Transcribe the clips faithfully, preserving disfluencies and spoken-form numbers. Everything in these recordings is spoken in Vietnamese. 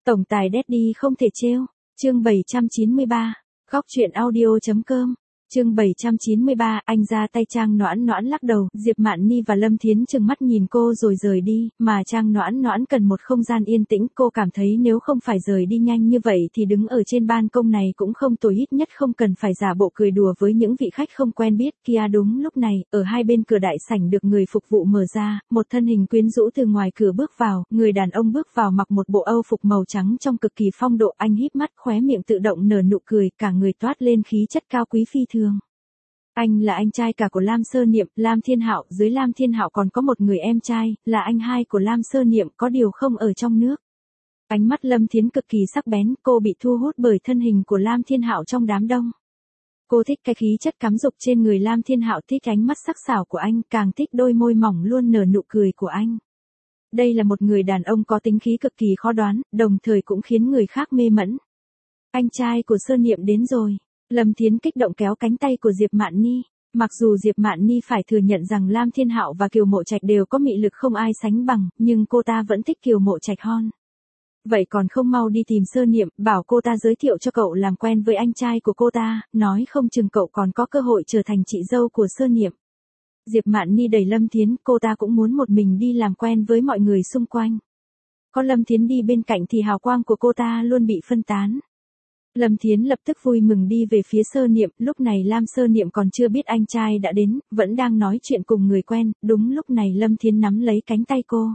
Tổng tài Daddy không thể trêu. Chương bảy trăm chín mươi ba. Góc truyện audio.com. Chương bảy trăm chín mươi ba, anh ra tay. Trang Noãn Noãn lắc đầu, Diệp Mạn Ni và Lâm Thiến trừng mắt nhìn cô rồi rời đi, mà Trang Noãn Noãn cần một không gian yên tĩnh, cô cảm thấy nếu không phải rời đi nhanh như vậy thì đứng ở trên ban công này cũng không tồi, ít nhất không cần phải giả bộ cười đùa với những vị khách không quen biết kia. Đúng lúc này, ở hai bên cửa đại sảnh được người phục vụ mở ra, một thân hình quyến rũ từ ngoài cửa bước vào, người đàn ông bước vào mặc một bộ âu phục màu trắng trong cực kỳ phong độ, anh híp mắt khóe miệng tự động nở nụ cười, cả người toát lên khí chất cao quý phi thường. Anh là anh trai cả của Lam Sơ Niệm, Lam Thiên Hạo, dưới Lam Thiên Hạo còn có một người em trai, là anh hai của Lam Sơ Niệm, có điều không ở trong nước. Ánh mắt Lâm Thiến cực kỳ sắc bén, cô bị thu hút bởi thân hình của Lam Thiên Hạo trong đám đông. Cô thích cái khí chất cám dục trên người Lam Thiên Hạo, thích ánh mắt sắc sảo của anh, càng thích đôi môi mỏng luôn nở nụ cười của anh. Đây là một người đàn ông có tính khí cực kỳ khó đoán, đồng thời cũng khiến người khác mê mẩn. Anh trai của Sơ Niệm đến rồi. Lâm Thiến kích động kéo cánh tay của Diệp Mạn Ni. Mặc dù Diệp Mạn Ni phải thừa nhận rằng Lam Thiên Hạo và Kiều Mộ Trạch đều có mị lực không ai sánh bằng, nhưng cô ta vẫn thích Kiều Mộ Trạch hơn. Vậy còn không mau đi tìm Sơ Niệm, bảo cô ta giới thiệu cho cậu làm quen với anh trai của cô ta, nói không chừng cậu còn có cơ hội trở thành chị dâu của Sơ Niệm. Diệp Mạn Ni đẩy Lâm Thiến, cô ta cũng muốn một mình đi làm quen với mọi người xung quanh. Có Lâm Thiến đi bên cạnh thì hào quang của cô ta luôn bị phân tán. Lâm Thiến lập tức vui mừng đi về phía Sơ Niệm, lúc này Lam Sơ Niệm còn chưa biết anh trai đã đến, vẫn đang nói chuyện cùng người quen, đúng lúc này Lâm Thiến nắm lấy cánh tay cô.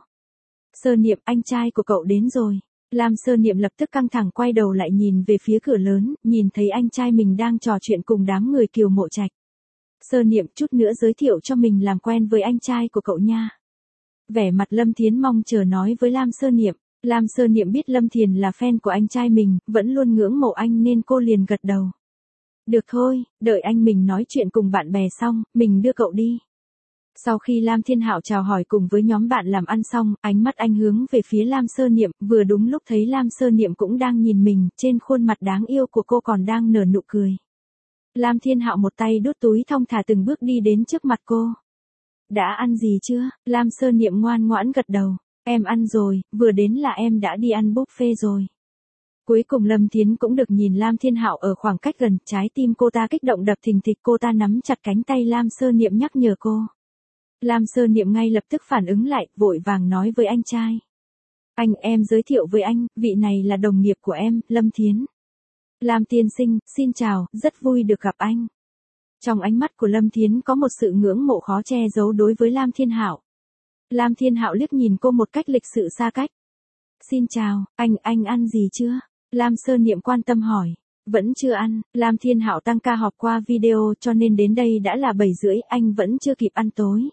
Sơ Niệm, anh trai của cậu đến rồi. Lam Sơ Niệm lập tức căng thẳng quay đầu lại nhìn về phía cửa lớn, nhìn thấy anh trai mình đang trò chuyện cùng đám người Kiều Mộ Trạch. Sơ Niệm, chút nữa giới thiệu cho mình làm quen với anh trai của cậu nha. Vẻ mặt Lâm Thiến mong chờ nói với Lam Sơ Niệm. Lam Sơ Niệm biết Lâm Thiền là fan của anh trai mình, vẫn luôn ngưỡng mộ anh nên cô liền gật đầu. Được thôi, đợi anh mình nói chuyện cùng bạn bè xong, mình đưa cậu đi. Sau khi Lam Thiên Hạo chào hỏi cùng với nhóm bạn làm ăn xong, ánh mắt anh hướng về phía Lam Sơ Niệm, vừa đúng lúc thấy Lam Sơ Niệm cũng đang nhìn mình, trên khuôn mặt đáng yêu của cô còn đang nở nụ cười. Lam Thiên Hạo một tay đút túi thong thả từng bước đi đến trước mặt cô. Đã ăn gì chưa? Lam Sơ Niệm ngoan ngoãn gật đầu. Em ăn rồi, vừa đến là em đã đi ăn buffet rồi. Cuối cùng Lâm Thiến cũng được nhìn Lam Thiên Hạo ở khoảng cách gần, trái tim cô ta kích động đập thình thịch, cô ta nắm chặt cánh tay Lam Sơ Niệm nhắc nhở cô. Lam Sơ Niệm ngay lập tức phản ứng lại, vội vàng nói với anh trai. Anh, em giới thiệu với anh, vị này là đồng nghiệp của em, Lâm Thiến. Lam tiên sinh, xin chào, rất vui được gặp anh. Trong ánh mắt của Lâm Thiến có một sự ngưỡng mộ khó che giấu đối với Lam Thiên Hạo. Lam Thiên Hạo liếc nhìn cô một cách lịch sự xa cách. Xin chào, anh, anh ăn gì chưa? Lam Sơ Niệm quan tâm hỏi. Vẫn chưa ăn, Lam Thiên Hạo tăng ca họp qua video cho nên đến đây đã là bảy rưỡi, anh vẫn chưa kịp ăn tối.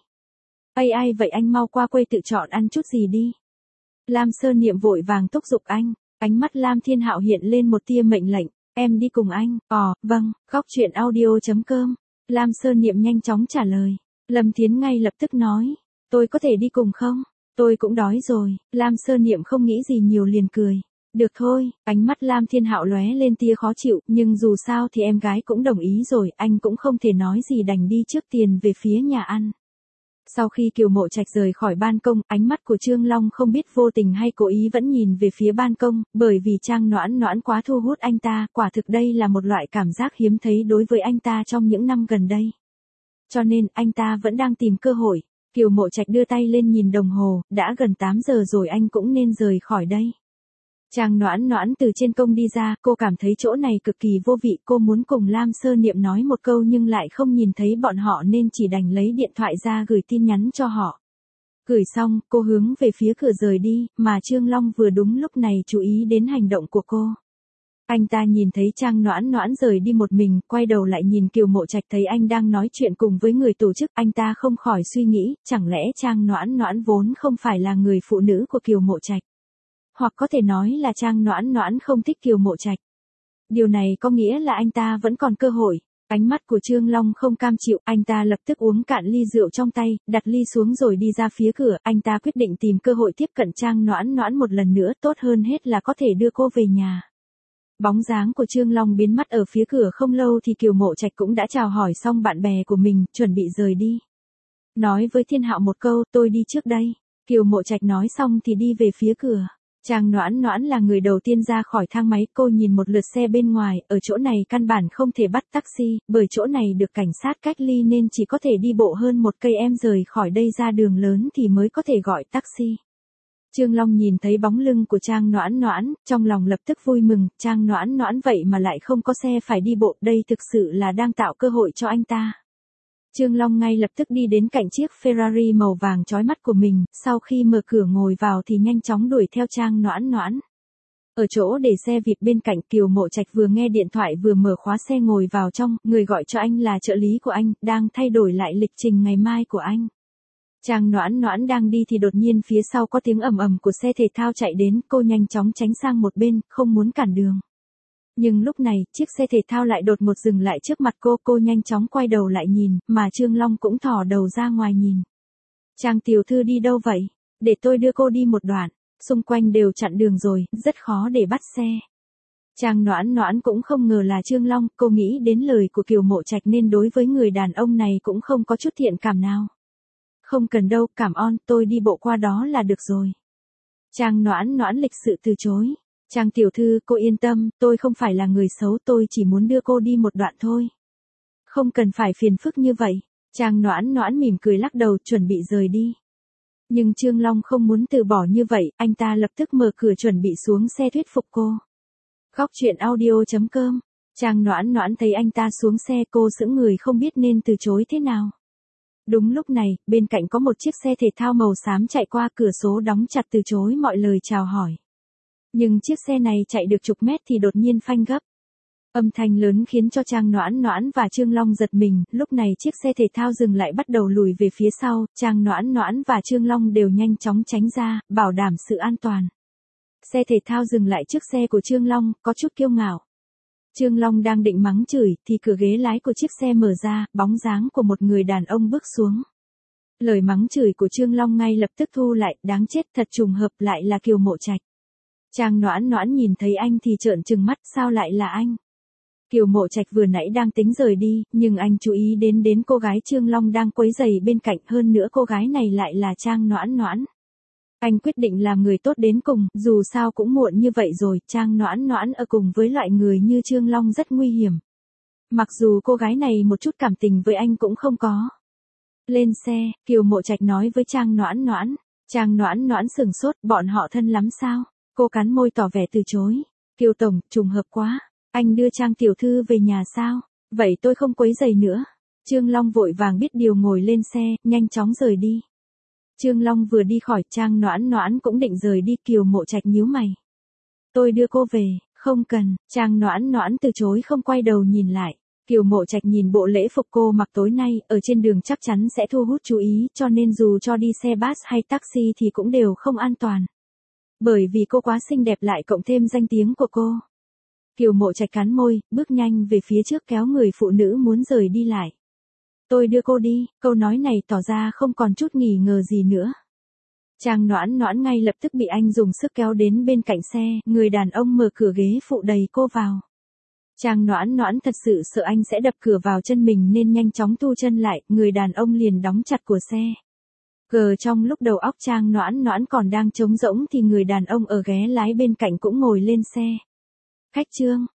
Ây ai vậy anh mau qua quầy tự chọn ăn chút gì đi. Lam Sơ Niệm vội vàng thúc giục anh, ánh mắt Lam Thiên Hạo hiện lên một tia mệnh lệnh, em đi cùng anh, ồ, vâng, góc truyện audio.com. Lam Sơ Niệm nhanh chóng trả lời. Lâm Thiến ngay lập tức nói. Tôi có thể đi cùng không? Tôi cũng đói rồi. Lam Sơ Niệm không nghĩ gì nhiều liền cười. Được thôi, ánh mắt Lam Thiên Hạo lóe lên tia khó chịu, nhưng dù sao thì em gái cũng đồng ý rồi, anh cũng không thể nói gì đành đi trước tiền về phía nhà ăn. Sau khi Kiều Mộ Trạch rời khỏi ban công, ánh mắt của Trương Long không biết vô tình hay cố ý vẫn nhìn về phía ban công, bởi vì Trang Noãn Noãn quá thu hút anh ta, quả thực đây là một loại cảm giác hiếm thấy đối với anh ta trong những năm gần đây. Cho nên, anh ta vẫn đang tìm cơ hội. Kiều Mộ Trạch đưa tay lên nhìn đồng hồ, đã gần tám giờ rồi, anh cũng nên rời khỏi đây. Trang Noãn Noãn từ trên công đi ra, cô cảm thấy chỗ này cực kỳ vô vị, cô muốn cùng Lam Sơ Niệm nói một câu nhưng lại không nhìn thấy bọn họ nên chỉ đành lấy điện thoại ra gửi tin nhắn cho họ. Gửi xong, cô hướng về phía cửa rời đi, mà Trương Long vừa đúng lúc này chú ý đến hành động của cô. Anh ta nhìn thấy Trang Noãn Noãn rời đi một mình, quay đầu lại nhìn Kiều Mộ Trạch thấy anh đang nói chuyện cùng với người tổ chức, anh ta không khỏi suy nghĩ, chẳng lẽ Trang Noãn Noãn vốn không phải là người phụ nữ của Kiều Mộ Trạch? Hoặc có thể nói là Trang Noãn Noãn không thích Kiều Mộ Trạch. Điều này có nghĩa là anh ta vẫn còn cơ hội. Ánh mắt của Trương Long không cam chịu, anh ta lập tức uống cạn ly rượu trong tay, đặt ly xuống rồi đi ra phía cửa, anh ta quyết định tìm cơ hội tiếp cận Trang Noãn Noãn một lần nữa, tốt hơn hết là có thể đưa cô về nhà. Bóng dáng của Trương Long biến mất ở phía cửa không lâu thì Kiều Mộ Trạch cũng đã chào hỏi xong bạn bè của mình, chuẩn bị rời đi. Nói với Thiên Hạo một câu, tôi đi trước đây. Kiều Mộ Trạch nói xong thì đi về phía cửa. Trang Noãn Noãn là người đầu tiên ra khỏi thang máy, cô nhìn một lượt xe bên ngoài, ở chỗ này căn bản không thể bắt taxi, bởi chỗ này được cảnh sát cách ly nên chỉ có thể đi bộ hơn một cây em rời khỏi đây ra đường lớn thì mới có thể gọi taxi. Trương Long nhìn thấy bóng lưng của Trang Noãn Noãn, trong lòng lập tức vui mừng, Trang Noãn Noãn vậy mà lại không có xe phải đi bộ, đây thực sự là đang tạo cơ hội cho anh ta. Trương Long ngay lập tức đi đến cạnh chiếc Ferrari màu vàng chói mắt của mình, sau khi mở cửa ngồi vào thì nhanh chóng đuổi theo Trang Noãn Noãn. Ở chỗ để xe vịt bên cạnh, Kiều Mộ Trạch vừa nghe điện thoại vừa mở khóa xe ngồi vào trong, người gọi cho anh là trợ lý của anh, đang thay đổi lại lịch trình ngày mai của anh. Trang Noãn Noãn đang đi thì đột nhiên phía sau có tiếng ầm ầm của xe thể thao chạy đến, cô nhanh chóng tránh sang một bên, không muốn cản đường. Nhưng lúc này, chiếc xe thể thao lại đột ngột dừng lại trước mặt cô, cô nhanh chóng quay đầu lại nhìn, mà Trương Long cũng thò đầu ra ngoài nhìn. Trang tiểu thư đi đâu vậy? Để tôi đưa cô đi một đoạn, xung quanh đều chặn đường rồi, rất khó để bắt xe. Trang Noãn Noãn cũng không ngờ là Trương Long, cô nghĩ đến lời của Kiều Mộ Trạch nên đối với người đàn ông này cũng không có chút thiện cảm nào. Không cần đâu, cảm ơn, tôi đi bộ qua đó là được rồi. Trang Noãn Noãn lịch sự từ chối. Trang tiểu thư, cô yên tâm, tôi không phải là người xấu, tôi chỉ muốn đưa cô đi một đoạn thôi. Không cần phải phiền phức như vậy. Trang Noãn Noãn mỉm cười lắc đầu, chuẩn bị rời đi. Nhưng Trương Long không muốn từ bỏ như vậy, anh ta lập tức mở cửa chuẩn bị xuống xe thuyết phục cô. Góc truyện audio chấm com. Trang Noãn Noãn thấy anh ta xuống xe, cô sững người không biết nên từ chối thế nào. Đúng lúc này, bên cạnh có một chiếc xe thể thao màu xám chạy qua, cửa số đóng chặt từ chối mọi lời chào hỏi. Nhưng chiếc xe này chạy được chục mét thì đột nhiên phanh gấp. Âm thanh lớn khiến cho Trang Noãn Noãn và Trương Long giật mình, lúc này chiếc xe thể thao dừng lại bắt đầu lùi về phía sau, Trang Noãn Noãn và Trương Long đều nhanh chóng tránh ra, bảo đảm sự an toàn. Xe thể thao dừng lại trước xe của Trương Long, có chút kiêu ngạo. Trương Long đang định mắng chửi, thì cửa ghế lái của chiếc xe mở ra, bóng dáng của một người đàn ông bước xuống. Lời mắng chửi của Trương Long ngay lập tức thu lại, đáng chết, thật trùng hợp, lại là Kiều Mộ Trạch. Trang Noãn Noãn nhìn thấy anh thì trợn trừng mắt, sao lại là anh? Kiều Mộ Trạch vừa nãy đang tính rời đi, nhưng anh chú ý đến đến cô gái Trương Long đang quấy rầy bên cạnh, hơn nữa cô gái này lại là Trang Noãn Noãn. Anh quyết định làm người tốt đến cùng, dù sao cũng muộn như vậy rồi, Trang Noãn Noãn ở cùng với loại người như Trương Long rất nguy hiểm. Mặc dù cô gái này một chút cảm tình với anh cũng không có. Lên xe, Kiều Mộ Trạch nói với Trang Noãn Noãn. Trang Noãn Noãn sừng sốt, bọn họ thân lắm sao? Cô cắn môi tỏ vẻ từ chối. Kiều tổng, trùng hợp quá. Anh đưa Trang tiểu thư về nhà sao? Vậy tôi không quấy rầy nữa. Trương Long vội vàng biết điều ngồi lên xe, nhanh chóng rời đi. Trương Long vừa đi khỏi, Trang Noãn Noãn cũng định rời đi, Kiều Mộ Trạch nhíu mày. Tôi đưa cô về, không cần, Trang Noãn Noãn từ chối không quay đầu nhìn lại. Kiều Mộ Trạch nhìn bộ lễ phục cô mặc tối nay, ở trên đường chắc chắn sẽ thu hút chú ý, cho nên dù cho đi xe bus hay taxi thì cũng đều không an toàn. Bởi vì cô quá xinh đẹp lại cộng thêm danh tiếng của cô. Kiều Mộ Trạch cắn môi, bước nhanh về phía trước kéo người phụ nữ muốn rời đi lại. Tôi đưa cô đi, câu nói này tỏ ra không còn chút nghi ngờ gì nữa. Trang Noãn Noãn ngay lập tức bị anh dùng sức kéo đến bên cạnh xe, người đàn ông mở cửa ghế phụ đẩy cô vào. Trang Noãn Noãn thật sự sợ anh sẽ đập cửa vào chân mình nên nhanh chóng thu chân lại, người đàn ông liền đóng chặt của xe. Gờ trong lúc đầu óc Trang Noãn Noãn còn đang trống rỗng thì người đàn ông ở ghế lái bên cạnh cũng ngồi lên xe. Khách Trương,